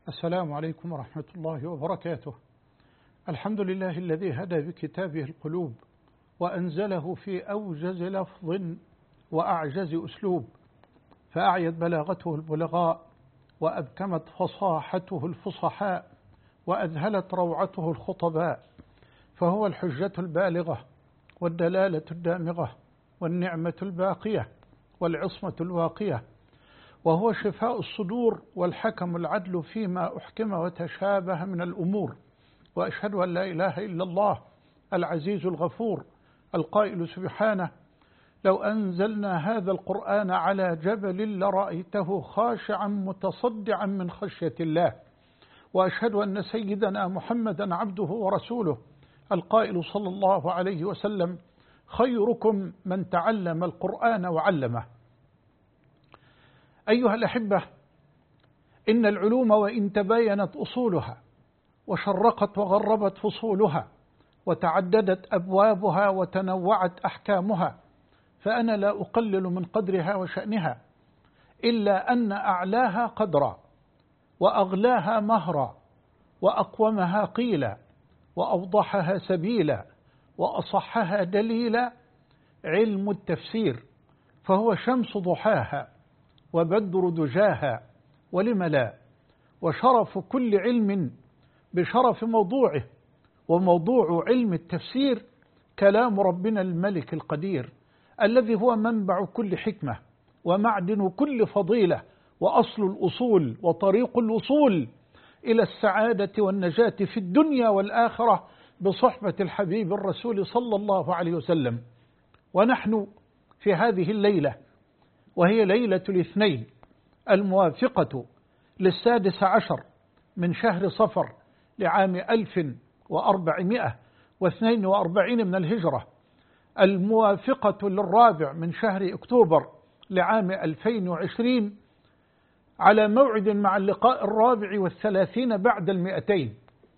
السلام عليكم ورحمة الله وبركاته. الحمد لله الذي هدى بكتابه القلوب وأنزله في أوجز لفظ وأعجز أسلوب، فأعيت بلاغته البلغاء وأبكمت فصاحته الفصحاء وأذهلت روعته الخطباء، فهو الحجة البالغة والدلالة الدامغة والنعمة الباقية والعصمة الواقية، وهو شفاء الصدور والحكم العدل فيما أحكم وتشابه من الأمور. وأشهد أن لا إله إلا الله العزيز الغفور القائل سبحانه: لو أنزلنا هذا القرآن على جبل لرأيته خاشعا متصدعا من خشية الله. وأشهد أن سيدنا محمدا عبده ورسوله القائل صلى الله عليه وسلم: خيركم من تعلم القرآن وعلمه. أيها الأحبة، إن العلوم وإن تباينت أصولها وشرقت وغربت فصولها وتعددت أبوابها وتنوعت أحكامها، فأنا لا أقلل من قدرها وشأنها، إلا أن أعلاها قدرا وأغلاها مهرا وأقومها قيلا وأوضحها سبيلا وأصحها دليلا علم التفسير، فهو شمس ضحاها وبدر دجاها، ولم لا، وشرف كل علم بشرف موضوعه، وموضوع علم التفسير كلام ربنا الملك القدير الذي هو منبع كل حكمة ومعدن كل فضيلة وأصل الأصول وطريق الوصول إلى السعادة والنجاة في الدنيا والآخرة بصحبة الحبيب الرسول صلى الله عليه وسلم. ونحن في هذه الليلة، وهي ليلة الاثنين الموافقة ل16 من شهر صفر لعام 1442 من الهجرة، الموافقة للرابع من شهر أكتوبر لعام 2020، على موعد مع اللقاء 34 بعد 200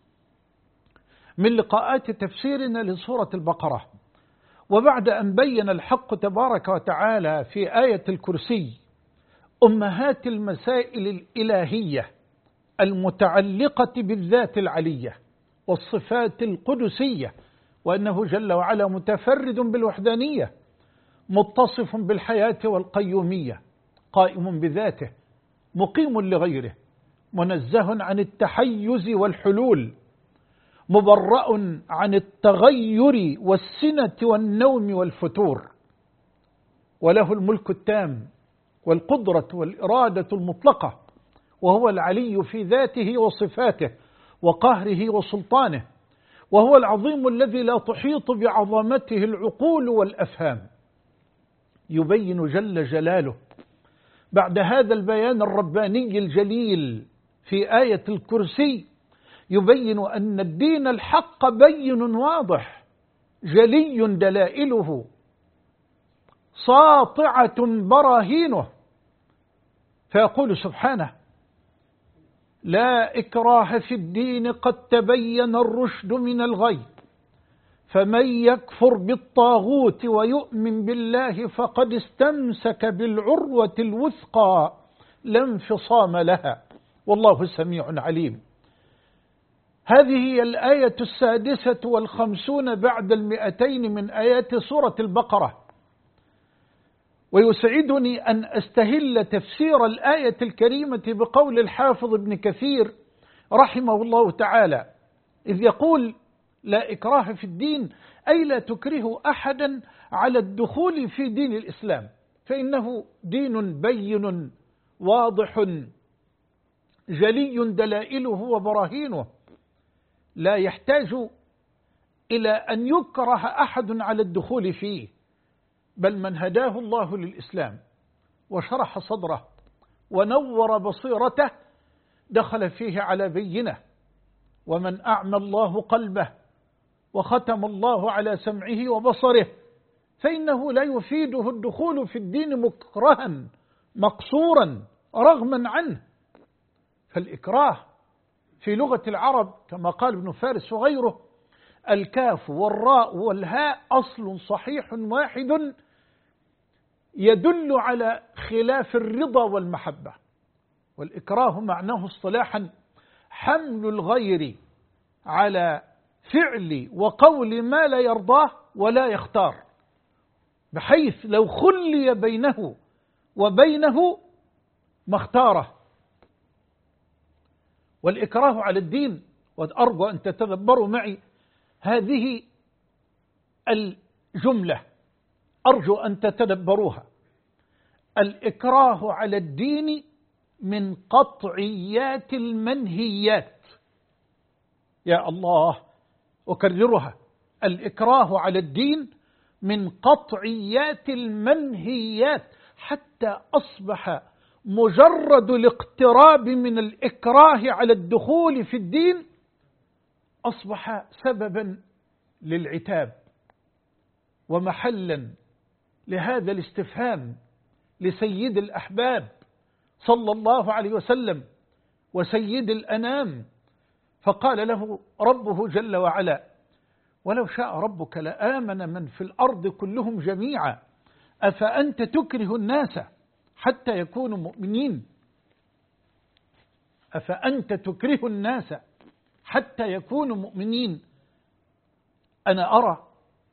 من لقاءات تفسيرنا لسورة البقرة. وبعد أن بين الحق تبارك وتعالى في آية الكرسي أمهات المسائل الإلهية المتعلقة بالذات العلية والصفات القدسية، وأنه جل وعلا متفرد بالوحدانية متصف بالحياة والقيومية، قائم بذاته مقيم لغيره، منزه عن التحيز والحلول، مبرأ عن التغير والسنة والنوم والفتور، وله الملك التام والقدرة والإرادة المطلقة، وهو العلي في ذاته وصفاته وقهره وسلطانه، وهو العظيم الذي لا تحيط بعظمته العقول والأفهام. يبين جل جلاله بعد هذا البيان الرباني الجليل في آية الكرسي، يبين أن الدين الحق بين واضح جلي دلائله ساطعة براهينه، فيقول سبحانه: لا إكراه في الدين قد تبين الرشد من الغي، فمن يكفر بالطاغوت ويؤمن بالله فقد استمسك بالعروة الوثقى لا انفصام لها، والله سميع عليم. هذه هي الآية 56 بعد 200 من آيات سورة البقرة. ويسعدني أن أستهل تفسير الآية الكريمة بقول الحافظ ابن كثير رحمه الله تعالى، إذ يقول: لا إكراه في الدين، أي لا تكره أحدا على الدخول في دين الإسلام، فإنه دين بين واضح جلي دلائله وبراهينه، لا يحتاج إلى أن يكره أحد على الدخول فيه، بل من هداه الله للإسلام وشرح صدره ونور بصيرته دخل فيه على بينه، ومن أعمى الله قلبه وختم الله على سمعه وبصره فإنه لا يفيده الدخول في الدين مكرها مقصورا رغما عنه. فالإكراه في لغة العرب كما قال ابن فارس وغيره: الكاف والراء والهاء أصل صحيح واحد يدل على خلاف الرضا والمحبة. والإكراه معناه اصطلاحا حمل الغير على فعل وقول ما لا يرضاه ولا يختار، بحيث لو خلي بينه وبينه ما اختاره. والإكراه على الدين، وأرجو أن تتدبروا معي هذه الجملة، أرجو أن تتدبروها. الإكراه على الدين من قطعيات المنهيات. يا الله، أكررها، الإكراه على الدين من قطعيات المنهيات، حتى أصبح مجرد الاقتراب من الإكراه على الدخول في الدين أصبح سببا للعتاب ومحلا لهذا الاستفهام لسيد الأحباب صلى الله عليه وسلم وسيد الأنام. فقال له ربه جل وعلا: ولو شاء ربك لآمن من في الأرض كلهم جميعا أفأنت تكره الناس حتى يكونوا مؤمنين؟ أفأنت تكره الناس حتى يكونوا مؤمنين؟ أنا أرى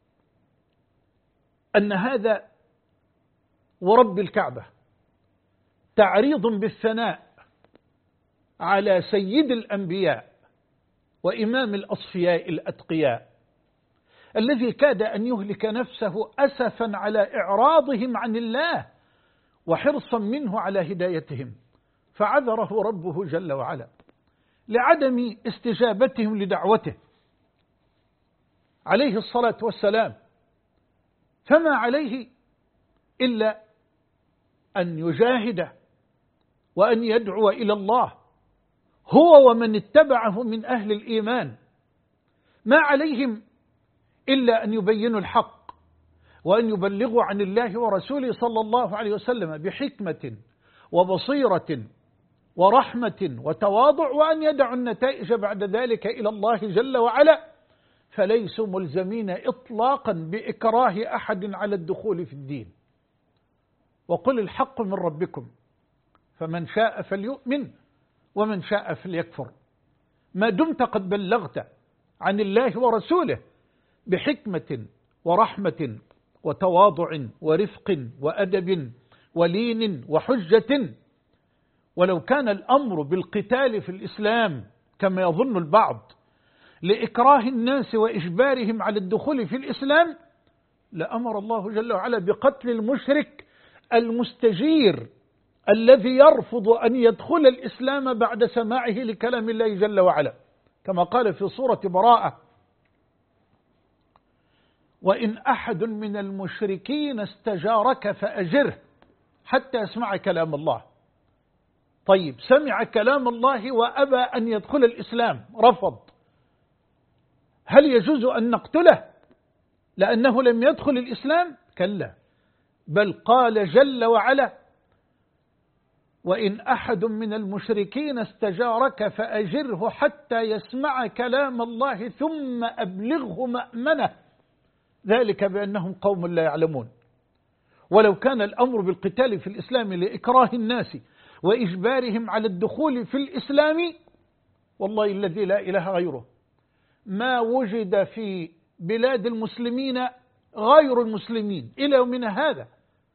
أن هذا ورب الكعبة تعريض بالثناء على سيد الأنبياء وإمام الأصفياء الأتقياء، الذي كاد أن يهلك نفسه أسفا على إعراضهم عن الله وحرصا منه على هدايتهم، فعذره ربه جل وعلا لعدم استجابتهم لدعوته عليه الصلاة والسلام. فما عليه إلا أن يجاهد وأن يدعو إلى الله هو ومن اتبعه من أهل الإيمان. ما عليهم إلا أن يبينوا الحق وأن يبلغوا عن الله ورسوله صلى الله عليه وسلم بحكمة وبصيرة ورحمة وتواضع، وأن يدعوا النتائج بعد ذلك إلى الله جل وعلا، فليسوا ملزمين إطلاقا بإكراه أحد على الدخول في الدين. وقل الحق من ربكم فمن شاء فليؤمن ومن شاء فليكفر، ما دمت قد بلغت عن الله ورسوله بحكمة ورحمة وتواضع ورفق وأدب ولين وحجة. ولو كان الأمر بالقتال في الإسلام كما يظن البعض لإكراه الناس وإجبارهم على الدخول في الإسلام، لأمر الله جل وعلا بقتل المشرك المستجير الذي يرفض أن يدخل الإسلام بعد سماعه لكلام الله جل وعلا، كما قال في سورة براءة: وإن أحد من المشركين استجارك فأجره حتى يسمع كلام الله. طيب، سمع كلام الله وأبى أن يدخل الإسلام، رفض، هل يجوز أن نقتله لأنه لم يدخل الإسلام؟ كلا، بل قال جل وعلا: وإن أحد من المشركين استجارك فأجره حتى يسمع كلام الله ثم أبلغه مأمنه، ذلك بأنهم قوم لا يعلمون. ولو كان الأمر بالقتال في الإسلام لإكراه الناس وإجبارهم على الدخول في الإسلام، والله الذي لا إله غيره ما وجد في بلاد المسلمين غير المسلمين إلى يومنا هذا،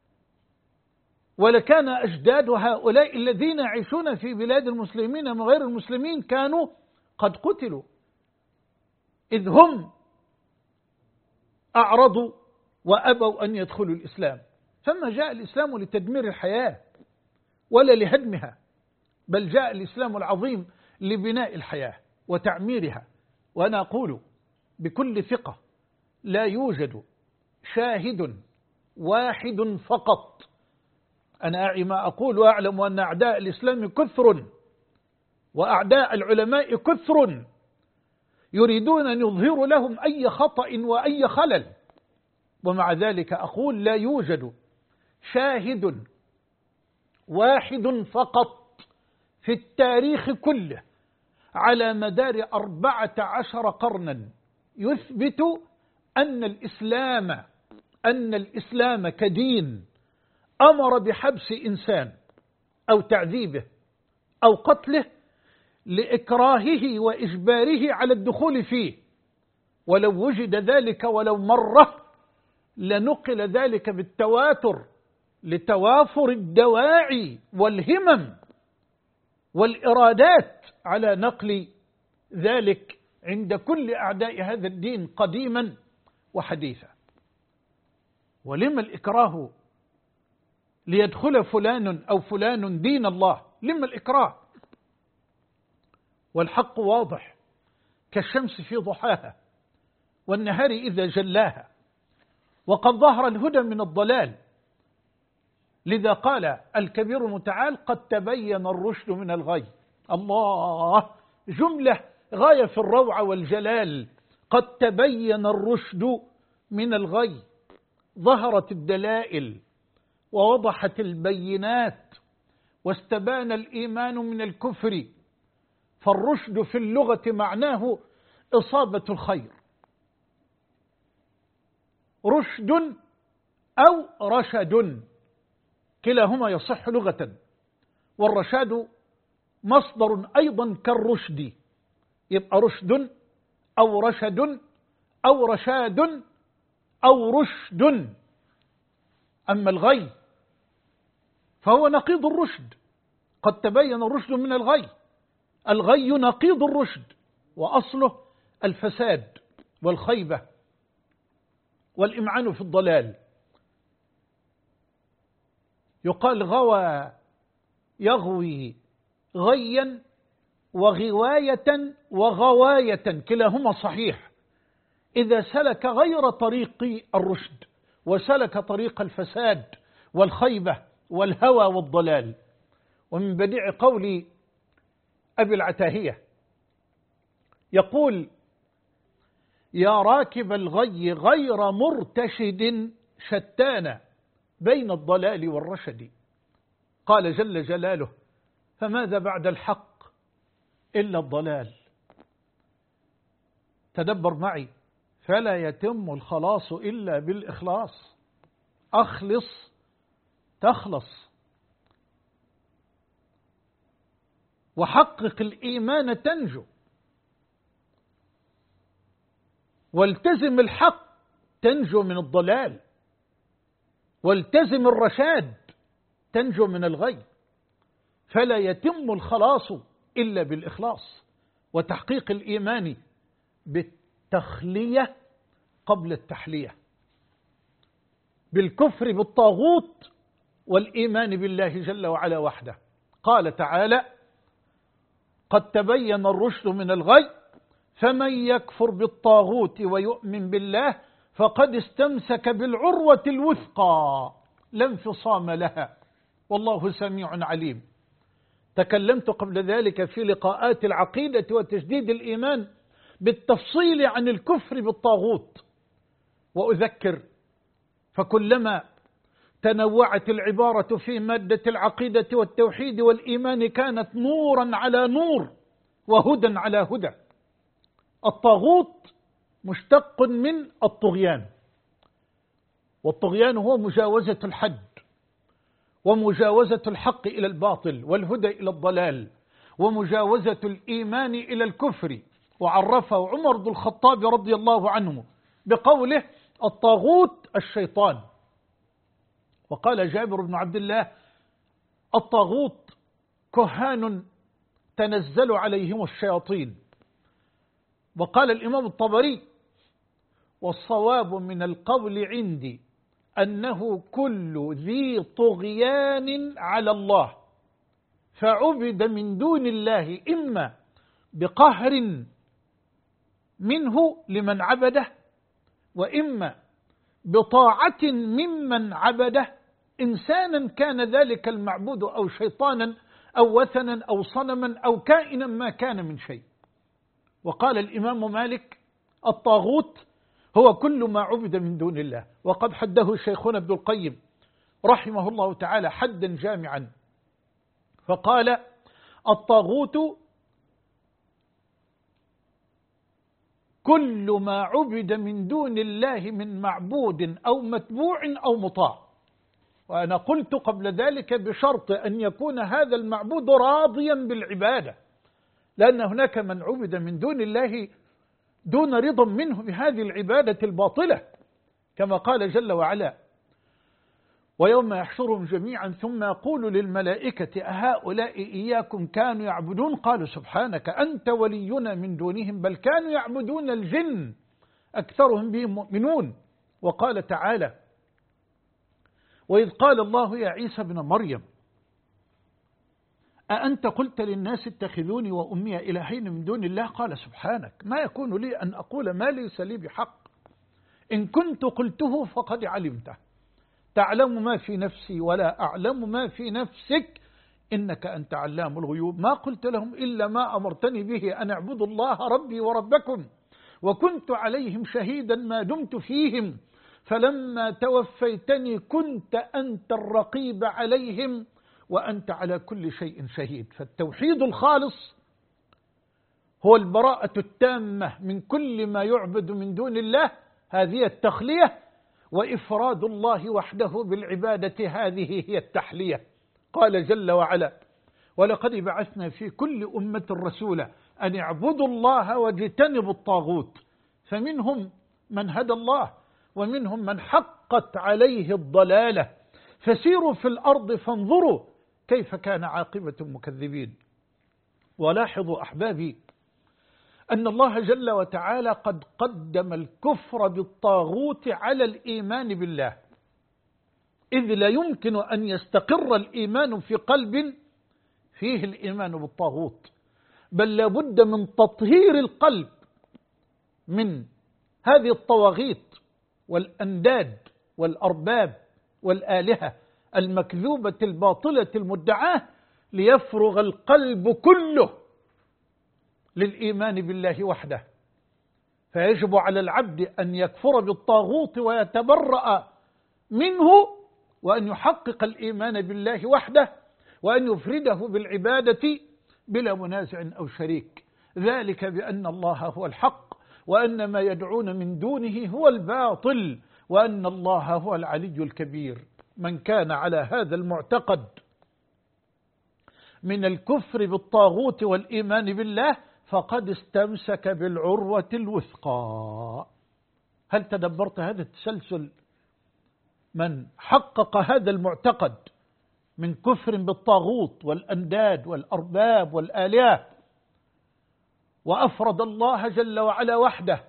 ولكان أجداد هؤلاء الذين يعيشون في بلاد المسلمين من غير المسلمين كانوا قد قتلوا، إذ هم أعرضوا وأبوا أن يدخلوا الإسلام. فما جاء الإسلام لتدمير الحياة ولا لهدمها، بل جاء الإسلام العظيم لبناء الحياة وتعميرها. وأنا أقول بكل ثقة: لا يوجد شاهد واحد فقط. أنا أعي ما أقول وأعلم أن أعداء الإسلام كثر وأعداء العلماء كثر يريدون أن يظهروا لهم أي خطأ وأي خلل، ومع ذلك أقول لا يوجد شاهد واحد فقط في التاريخ كله على مدار 14 قرنا يثبت أن الإسلام كدين أمر بحبس إنسان أو تعذيبه أو قتله لإكراهه وإجباره على الدخول فيه، ولو وجد ذلك ولو مرة لنقل ذلك بالتواتر لتوافر الدواعي والهمم والإرادات على نقل ذلك عند كل أعداء هذا الدين قديما وحديثا. ولما الإكراه ليدخل فلان أو فلان دين الله؟ لما الإكراه؟ والحق واضح كالشمس في ضحاها والنهار إذا جلاها، وقد ظهر الهدى من الضلال. لذا قال الكبير المتعال قد تبين الرشد من الغي. الله، جملة غاية في الروعة والجلال. قد تبين الرشد من الغي، ظهرت الدلائل ووضحت البينات واستبان الإيمان من الكفر. فالرشد في اللغة معناه إصابة الخير، رشد أو رشد كلاهما يصح لغة، والرشاد مصدر أيضا كالرشد، يبقى رشد أو رشد أو رشاد أو رشد. أما الغي فهو نقيض الرشد. قد تبين الرشد من الغي. الغي نقيض الرشد، وأصله الفساد والخيبة والإمعان في الضلال. يقال غوى يغوي غيا وغواية وغواية، كلاهما صحيح إذا سلك غير طريق الرشد وسلك طريق الفساد والخيبة والهوى والضلال. ومن بديع قول أبي العتاهية يقول: يا راكب الغي غير مرتشد شتان بين الضلال والرشد. قال جل جلاله: فماذا بعد الحق إلا الضلال. تدبر معي: فلا يتم الخلاص إلا بالإخلاص. أخلص تخلص، وحقق الإيمان تنجو، والتزم الحق تنجو من الضلال، والتزم الرشاد تنجو من الغي. فلا يتم الخلاص إلا بالإخلاص وتحقيق الإيمان بالتخلية قبل التحلية، بالكفر بالطاغوت والإيمان بالله جل وعلا وحده. قال تعالى: قد تبين الرشد من الغي فمن يكفر بالطاغوت ويؤمن بالله فقد استمسك بالعروة الوثقى لا انفصام لها والله سميع عليم. تكلمت قبل ذلك في لقاءات العقيدة وتجديد الإيمان بالتفصيل عن الكفر بالطاغوت، وأذكر فكلما تنوعت العبارة في مادة العقيدة والتوحيد والإيمان كانت نورا على نور وهدى على هدى. الطاغوت مشتق من الطغيان، والطغيان هو مجاوزة الحد ومجاوزة الحق إلى الباطل والهدى إلى الضلال ومجاوزة الإيمان إلى الكفر. وعرفه عمر بن الخطاب رضي الله عنه بقوله: الطاغوت الشيطان. وقال جابر بن عبد الله: الطاغوت كهان تنزل عليهم الشياطين. وقال الإمام الطبري: والصواب من القول عندي أنه كل ذي طغيان على الله فعبد من دون الله إما بقهر منه لمن عبده وإما بطاعة ممن عبده، إنسانا كان ذلك المعبود أو شيطانا أو وثنا أو صنما أو كائنا ما كان من شيء. وقال الإمام مالك: الطاغوت هو كل ما عبد من دون الله. وقد حده شيخنا ابن القيم رحمه الله تعالى حدا جامعا فقال: الطاغوت كل ما عبد من دون الله من معبود أو متبوع أو مطاع. وأنا قلت قبل ذلك بشرط أن يكون هذا المعبود راضيا بالعبادة، لأن هناك من عبد من دون الله دون رضا منه بهذه العبادة الباطلة، كما قال جل وعلا: ويوم يحشرهم جميعا ثم يقول للملائكة أهؤلاء إياكم كانوا يعبدون قالوا سبحانك أنت ولينا من دونهم بل كانوا يعبدون الجن أكثرهم بهم مؤمنون. وقال تعالى: وإذ قال الله يا عيسى ابن مريم أأنت قلت للناس اتخذوني وأمي إلهين من دون الله قال سبحانك ما يكون لي أن أقول ما ليس لي بحق إن كنت قلته فقد علمته تعلم ما في نفسي ولا أعلم ما في نفسك إنك أنت علام الغيوب ما قلت لهم إلا ما أمرتني به أن اعبدوا الله ربي وربكم وكنت عليهم شهيدا ما دمت فيهم فلما توفيتني كنت أنت الرقيب عليهم وأنت على كل شيء شهيد. فالتوحيد الخالص هو البراءة التامة من كل ما يعبد من دون الله، هذه التخلية، وإفراد الله وحده بالعبادة، هذه هي التحلية. قال جل وعلا: ولقد بعثنا في كل أمة رسولا أن اعبدوا الله واجتنبوا الطاغوت فمنهم من هدى الله ومنهم من حقت عليه الضلالة فسيروا في الأرض فانظروا كيف كان عاقبة المكذبين. ولاحظوا أحبابي أن الله جل وتعالى قد قدم الكفر بالطاغوت على الإيمان بالله، إذ لا يمكن أن يستقر الإيمان في قلب فيه الإيمان بالطاغوت، بل لابد من تطهير القلب من هذه الطواغيت والأنداد والأرباب والآلهة المكذوبة الباطلة المدعاة ليفرغ القلب كله للإيمان بالله وحده. فيجب على العبد أن يكفر بالطاغوت ويتبرأ منه وأن يحقق الإيمان بالله وحده وأن يفرده بالعبادة بلا منازع أو شريك، ذلك بأن الله هو الحق وأن ما يدعون من دونه هو الباطل وأن الله هو العلي الكبير. من كان على هذا المعتقد من الكفر بالطاغوت والإيمان بالله فقد استمسك بالعروة الوثقى. هل تدبرت هذا التسلسل؟ من حقق هذا المعتقد من كفر بالطاغوت والأنداد والأرباب والآلهة وأفرد الله جل وعلا وحده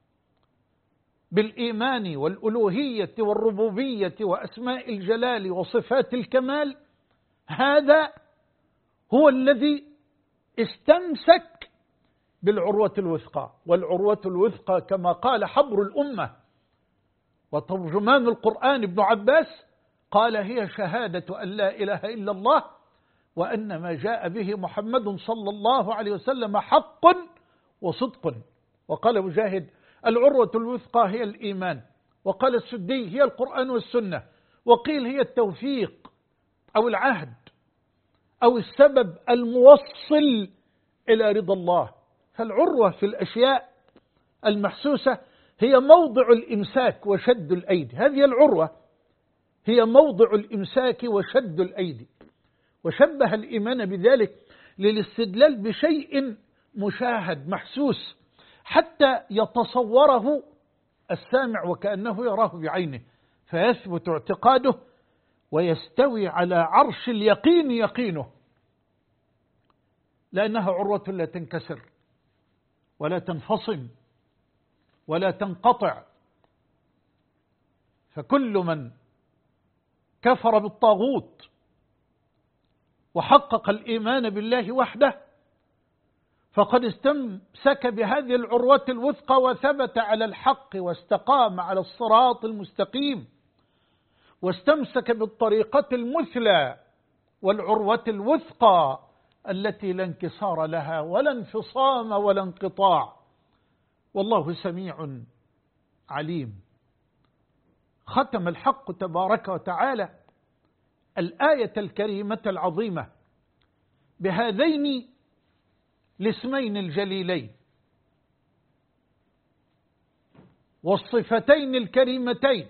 بالإيمان والألوهية والربوبية وأسماء الجلال وصفات الكمال، هذا هو الذي استمسك بالعروة الوثقى. والعروة الوثقى كما قال حبر الأمة وترجمان القرآن ابن عباس قال: هي شهادة أن لا إله إلا الله وأن ما جاء به محمد صلى الله عليه وسلم حق وصدق. وقال مجاهد: العروة الوثقى هي الإيمان. وقال السدي: هي القرآن والسنة. وقيل: هي التوفيق أو العهد أو السبب الموصل إلى رضا الله. فالعروة في الأشياء المحسوسة هي موضع الإمساك وشد الأيدي، هذه العروة هي موضع الإمساك وشد الأيدي. وشبه الإيمان بذلك للاستدلال بشيء مشاهد محسوس حتى يتصوره السامع وكأنه يراه بعينه فيثبت اعتقاده ويستوي على عرش اليقين يقينه، لأنها عروة لا تنكسر ولا تنفصم ولا تنقطع. فكل من كفر بالطاغوت وحقق الإيمان بالله وحده فقد استمسك بهذه العروة الوثقى وثبت على الحق واستقام على الصراط المستقيم واستمسك بالطريقة المثلى والعروة الوثقى التي لا انكسار لها ولا انفصام ولا انقطاع. والله سميع عليم. ختم الحق تبارك وتعالى الآية الكريمة العظيمة بهذين الاسمين الجليلين والصفتين الكريمتين،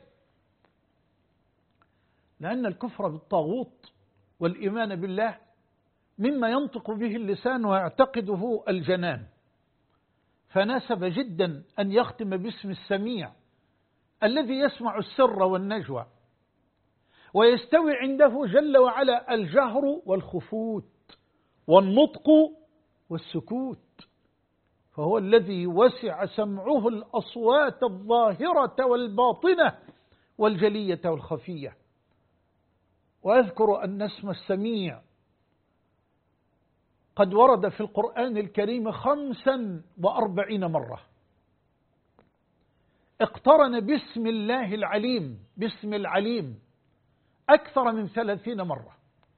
لأن الكفر بالطاغوت والإيمان بالله مما ينطق به اللسان ويعتقده الجنان، فناسب جدا أن يختم باسم السميع الذي يسمع السر والنجوى، ويستوي عنده جل وعلا الجهر والخفوت والنطق والسكوت، فهو الذي وسع سمعه الأصوات الظاهرة والباطنة والجلية والخفية. وأذكر أن اسم السميع قد ورد في القرآن الكريم 45 مرة، اقترن باسم الله العليم، باسم العليم، أكثر من 30 مرة.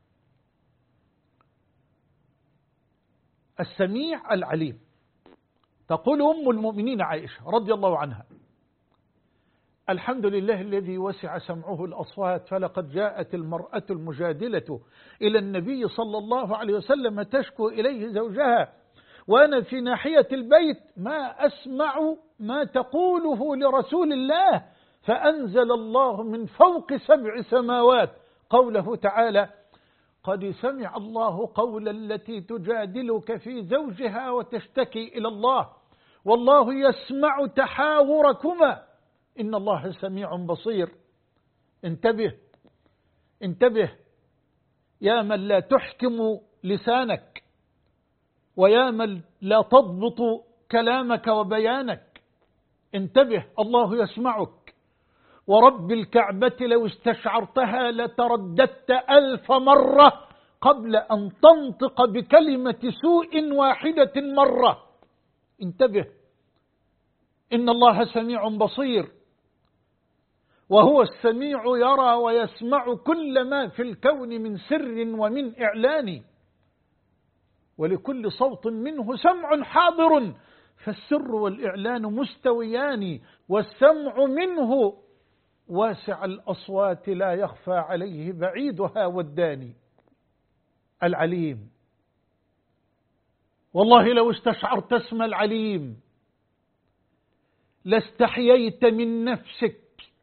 السميع العليم. تقول أم المؤمنين عائشة رضي الله عنها: الحمد لله الذي وسع سمعه الأصوات، فلقد جاءت المرأة المجادلة إلى النبي صلى الله عليه وسلم تشكو إليه زوجها وأنا في ناحية البيت ما أسمع ما تقوله لرسول الله، فأنزل الله من فوق 7 سماوات قوله تعالى: قد سمع الله قول التي تجادلك في زوجها وتشتكي إلى الله والله يسمع تحاوركما إن الله سميع بصير. انتبه انتبه يا من لا تحكم لسانك، ويا من لا تضبط كلامك وبيانك، انتبه، الله يسمعك. ورب الكعبة لو استشعرتها لترددت 1000 مرة قبل أن تنطق بكلمة سوء واحدة مرة. انتبه، إن الله سميع بصير، وهو السميع يرى ويسمع كل ما في الكون من سر ومن إعلان، ولكل صوت منه سمع حاضر، فالسر والإعلان مستويان، والسمع منه واسع الأصوات لا يخفى عليه بعيدها والداني. العليم، والله لو استشعرت اسم العليم لاستحييت من نفسك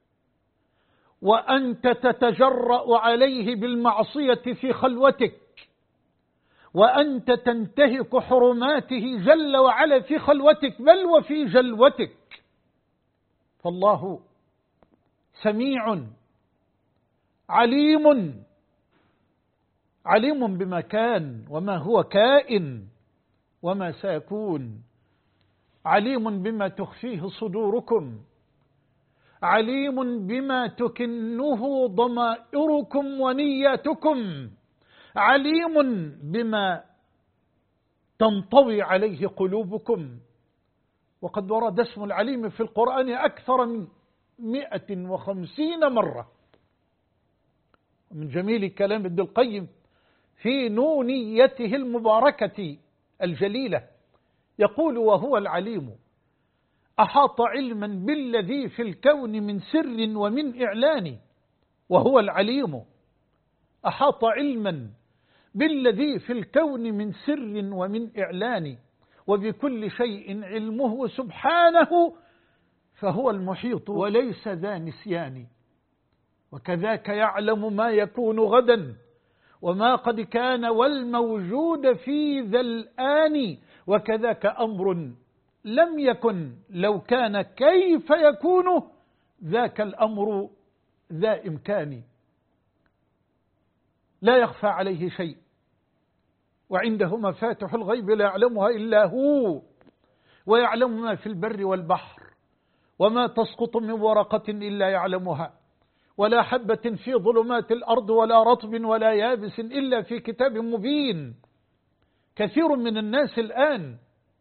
وأنت تتجرأ عليه بالمعصية في خلوتك، وأنت تنتهك حرماته جل وعلا في خلوتك بل وفي جلوتك. فالله سميع عليم، عليم بما كان وما هو كائن وما سيكون، عليم بما تخفيه صدوركم، عليم بما تكنه ضمائركم ونياتكم، عليم بما تنطوي عليه قلوبكم. وقد ورد اسم العليم في القرآن أكثر من 150 مرة. من جميل كلام ابن القيم في نونيته المباركة الجليلة يقول: وهو العليم أحاط علما بالذي في الكون من سر ومن إعلان. وهو العليم أحاط علما بالذي في الكون من سر ومن إعلان، وبكل شيء علمه سبحانه، فهو المحيط وليس ذا نسيان. وكذاك يعلم ما يكون غدا وما قد كان والموجود في ذا الآن، وكذاك أمر لم يكن لو كان كيف يكون، ذاك الأمر ذا إمكان. لا يخفى عليه شيء، وعنده مفاتح الغيب لا يعلمها إلا هو، ويعلم ما في البر والبحر، وما تسقط من ورقة إلا يعلمها، ولا حبة في ظلمات الأرض ولا رطب ولا يابس إلا في كتاب مبين. كثير من الناس الآن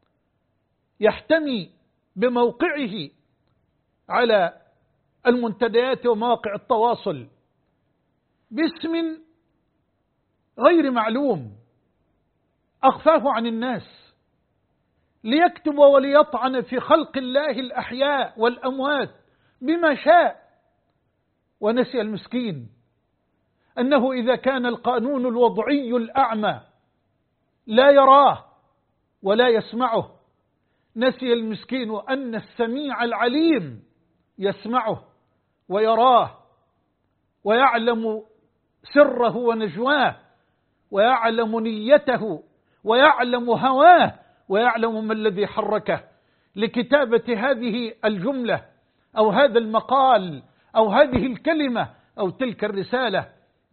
يحتمي بموقعه على المنتديات ومواقع التواصل باسم غير معلوم أخفاه عن الناس، ليكتب وليطعن في خلق الله الأحياء والأموات بما شاء، ونسي المسكين أنه إذا كان القانون الوضعي الأعمى لا يراه ولا يسمعه، نسي المسكين أن السميع العليم يسمعه ويراه ويعلم سره ونجواه، ويعلم نيته ويعلم هواه ويعلم ما الذي حركه لكتابة هذه الجملة أو هذا المقال أو هذه الكلمة أو تلك الرسالة.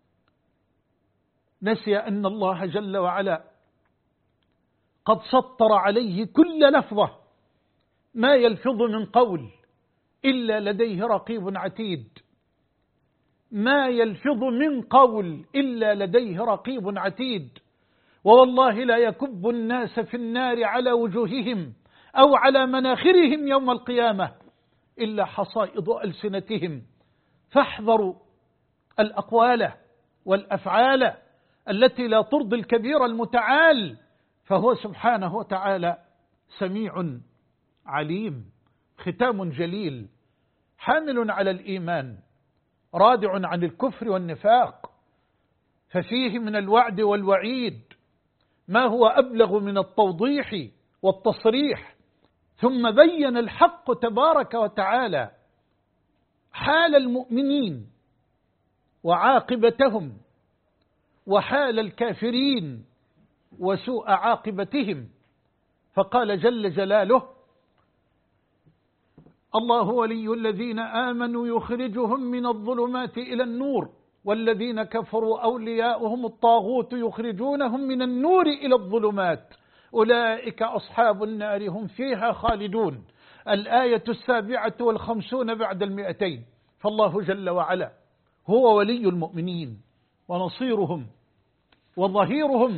نسي أن الله جل وعلا قد سطر عليه كل لفظة، ما يلفظ من قول إلا لديه رقيب عتيد، ما يلفظ من قول إلا لديه رقيب عتيد. ووالله لا يكب الناس في النار على وجوههم أو على مناخرهم يوم القيامة إلا حصائد ألسنتهم. فاحذروا الأقوال والأفعال التي لا ترضي الكبير المتعال، فهو سبحانه وتعالى سميع عليم. ختام جليل حامل على الإيمان رادع عن الكفر والنفاق، ففيه من الوعد والوعيد ما هو أبلغ من التوضيح والتصريح. ثم بين الحق تبارك وتعالى حال المؤمنين وعاقبتهم وحال الكافرين وسوء عاقبتهم، فقال جل جلاله: الله ولي الذين آمنوا يخرجهم من الظلمات إلى النور والذين كفروا أولياؤهم الطاغوت يخرجونهم من النور إلى الظلمات أولئك أصحاب النار هم فيها خالدون. الآية 57 بعد 200. فالله جل وعلا هو ولي المؤمنين ونصيرهم وظهيرهم،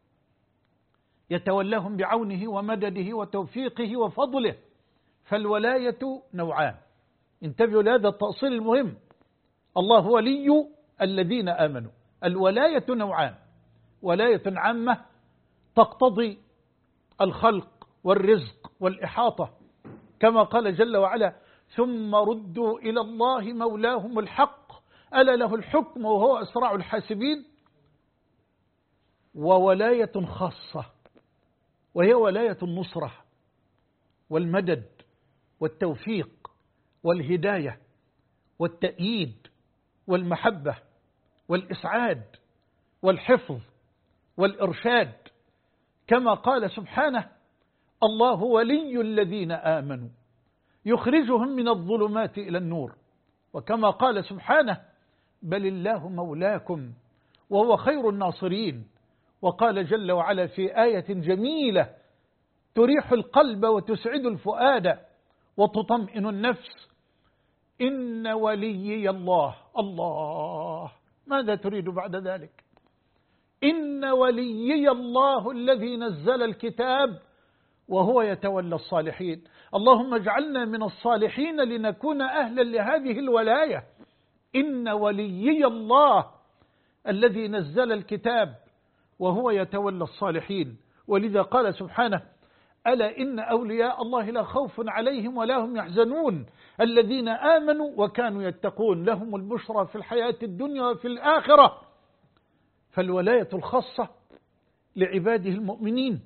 يتولاهم بعونه ومدده وتوفيقه وفضله. فالولاية نوعان، انتبهوا لهذا التأصيل المهم. الله ولي الذين آمنوا، الولاية نوعان: ولاية عامة تقتضي الخلق والرزق والإحاطة، كما قال جل وعلا: ثم ردوا إلى الله مولاهم الحق ألا له الحكم وهو أسرع الحاسبين. وولاية خاصة وهي ولاية النصرة والمدد والتوفيق والهداية والتأييد والمحبة والإسعاد والحفظ والإرشاد، كما قال سبحانه: الله ولي الذين آمنوا يخرجهم من الظلمات إلى النور. وكما قال سبحانه: بل الله مولاكم وهو خير الناصرين. وقال جل وعلا في آية جميلة تريح القلب وتسعد الفؤاد وتطمئن النفس: إن وليي الله. الله، ماذا تريد بعد ذلك؟ إن وليي الله الذي نزل الكتاب وهو يتولى الصالحين. اللهم اجعلنا من الصالحين لنكون أهلا لهذه الولاية. إن وليي الله الذي نزل الكتاب وهو يتولى الصالحين. ولذا قال سبحانه: ألا إن أولياء الله لا خوف عليهم ولا هم يحزنون الذين آمنوا وكانوا يتقون لهم البشرى في الحياة الدنيا وفي الآخرة. فالولاية الخاصة لعباده المؤمنين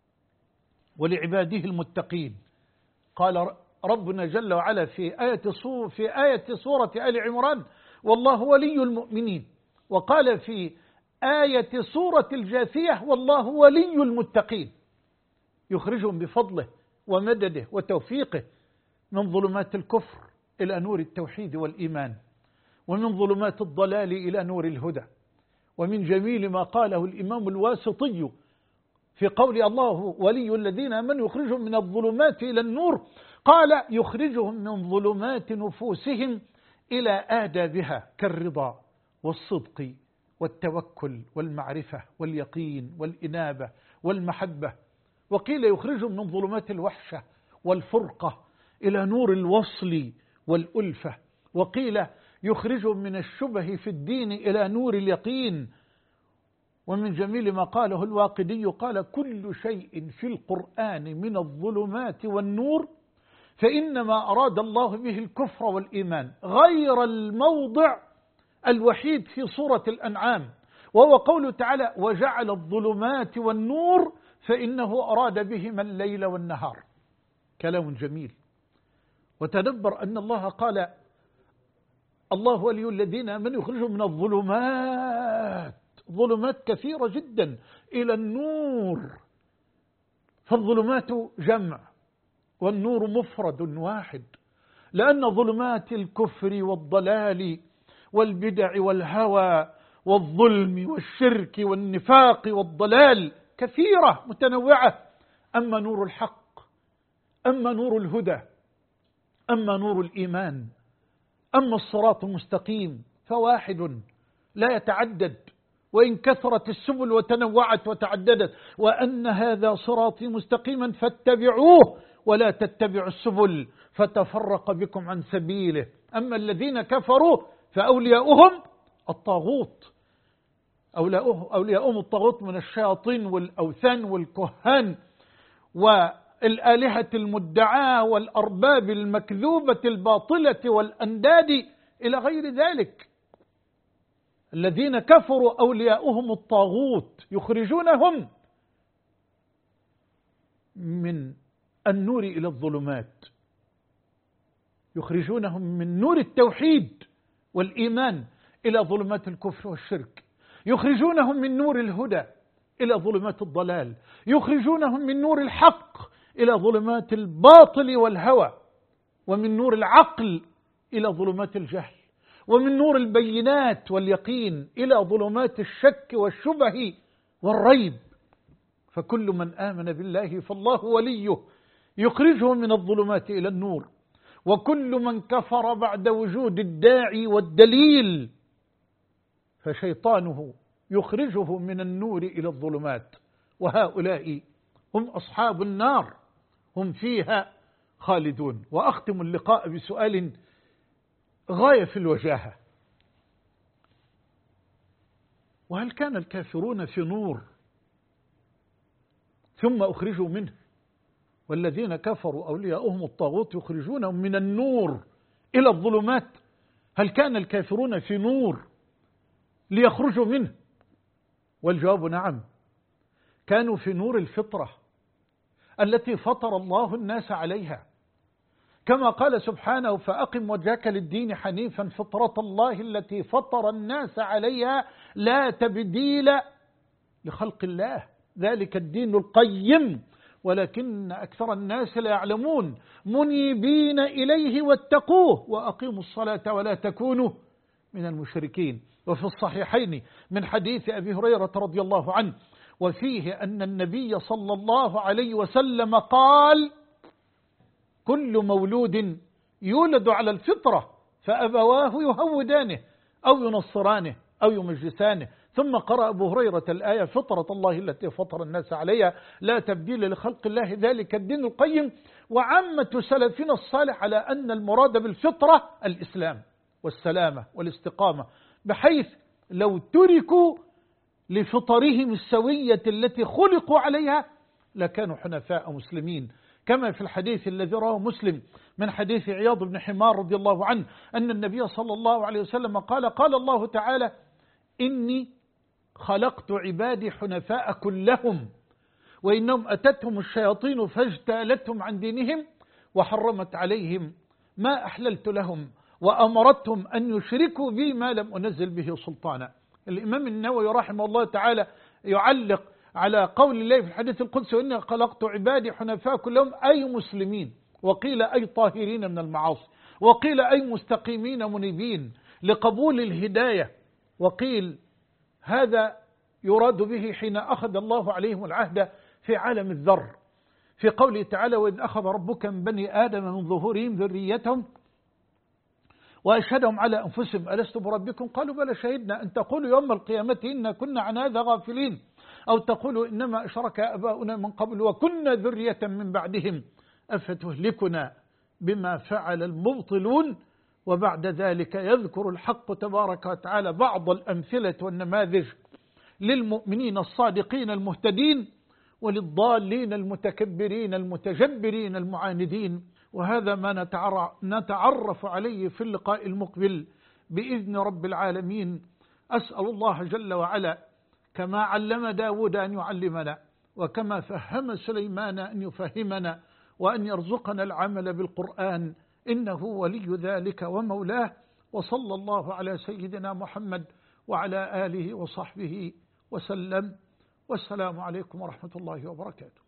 ولعباده المتقين. قال ربنا جل وعلا في آية سورة آل عمران: والله ولي المؤمنين. وقال في آية سورة الجاثية: والله ولي المتقين، يخرجهم بفضله ومدده وتوفيقه من ظلمات الكفر إلى نور التوحيد والإيمان، ومن ظلمات الضلال إلى نور الهدى. ومن جميل ما قاله الإمام الواسطي في قول الله ولي الذين آمنوا يخرجهم من الظلمات إلى النور، قال: يخرجهم من ظلمات نفوسهم إلى آدابها كالرضا والصدق والتوكل والمعرفة واليقين والإنابة والمحبة. وقيل يخرجهم من ظلمات الوحشة والفرقة إلى نور الوصل والألفة. وقيل يخرجهم من الشبه في الدين إلى نور اليقين. ومن جميل ما قاله الواقدي قال: كل شيء في القرآن من الظلمات والنور فإنما أراد الله به الكفر والإيمان، غير الموضع الوحيد في سورة الأنعام، وهو قوله تعالى: وجعل الظلمات والنور فإنه أراد بهما الليل والنهار. كلام جميل. وتدبر أن الله قال: الله ولي الذين آمنوا يخرجهم من الظلمات ظلمات كثيرة جدا إلى النور، فالظلمات جمع والنور مفرد واحد، لأن ظلمات الكفر والضلال والبدع والهوى والظلم والشرك والنفاق والضلال كثيرة متنوعة. أما نور الحق، أما نور الهدى، أما نور الإيمان، أما الصراط المستقيم فواحد لا يتعدد، وإن كثرت السبل وتنوعت وتعددت، وأن هذا صراطي مستقيما فاتبعوه ولا تتبعوا السبل فتفرق بكم عن سبيله. أما الذين كفروا فأولياؤهم الطاغوت، أولياؤهم الطاغوت من الشياطين والأوثان والكهان والآلهة المدعاة والأرباب المكذوبة الباطلة والأنداد إلى غير ذلك. الذين كفروا أولياؤهم الطاغوت يخرجونهم من النور إلى الظلمات، يخرجونهم من نور التوحيد والإيمان إلى ظلمات الكفر والشرك، يخرجونهم من نور الهدى إلى ظلمات الضلال، يخرجونهم من نور الحق إلى ظلمات الباطل والهوى، ومن نور العقل إلى ظلمات الجهل، ومن نور البينات واليقين إلى ظلمات الشك والشبه والريب. فكل من آمن بالله فالله وليه يخرجه من الظلمات إلى النور، وكل من كفر بعد وجود الداعي والدليل فشيطانه يخرجه من النور إلى الظلمات، وهؤلاء هم أصحاب النار هم فيها خالدون. وأختم اللقاء بسؤال غاية في الوجاهة: وهل كان الكافرون في نور ثم أخرجوا منه؟ والذين كفروا أولياؤهم الطاغوت يخرجونهم من النور إلى الظلمات. هل كان الكافرون في نور ليخرجوا منه؟ والجواب نعم، كانوا في نور الفطرة التي فطر الله الناس عليها، كما قال سبحانه: فأقم وجهك للدين حنيفا فطرة الله التي فطر الناس عليها لا تبديل لخلق الله، ذلك الدين القيم ولكن أكثر الناس لا يعلمون، منيبين إليه واتقوه وأقيموا الصلاة ولا تكونوا من المشركين. وفي الصحيحين من حديث أبي هريرة رضي الله عنه وفيه أن النبي صلى الله عليه وسلم قال: كل مولود يولد على الفطرة فأبواه يهودانه أو ينصرانه أو يمجسانه. ثم قرأ أبو هريرة الآية: فطرة الله التي فطر الناس عليها لا تبديل لخلق الله ذلك الدين القيم. وعامة سلفنا الصالح على أن المراد بالفطرة الإسلام والسلامة والاستقامة، بحيث لو تركوا لفطرهم السوية التي خلقوا عليها لكانوا حنفاء مسلمين، كما في الحديث الذي رواه مسلم من حديث عياض بن حمار رضي الله عنه أن النبي صلى الله عليه وسلم قال: قال الله تعالى: إني خلقت عبادي حنفاء كلهم، وإنهم أتتهم الشياطين فاجتالتهم عن دينهم وحرمت عليهم ما أحللت لهم وأمرتهم أن يشركوا بي ما لم أنزل به سلطانا. الإمام النووي رحمه الله تعالى يعلق على قول الله في الحديث القدسي: وإني خلقت عبادي حنفاء كلهم، أي مسلمين، وقيل أي طاهرين من المعاصي، وقيل أي مستقيمين منيبين لقبول الهداية، وقيل هذا يراد به حين أخذ الله عليهم العهد في عالم الذر في قوله تعالى: وإذ أخذ ربك من بني آدم من ظهورهم ذريتهم وأشهدهم على أنفسهم ألست بربكم قالوا بلى شهدنا أن تقولوا يوم القيامة إنا كنا عن هذا غافلين أو تقولوا إنما أشرك آباؤنا من قبل وكنا ذرية من بعدهم أفتهلكنا بما فعل المبطلون. وبعد ذلك يذكر الحق تبارك وتعالى بعض الأمثلة والنماذج للمؤمنين الصادقين المهتدين وللضالين المتكبرين المتجبرين المعاندين. وهذا ما نتعرف عليه في اللقاء المقبل بإذن رب العالمين. أسأل الله جل وعلا كما علم داود أن يعلمنا، وكما فهم سليمان أن يفهمنا، وأن يرزقنا العمل بالقرآن إنه ولي ذلك ومولاه. وصلى الله على سيدنا محمد وعلى آله وصحبه وسلم، والسلام عليكم ورحمة الله وبركاته.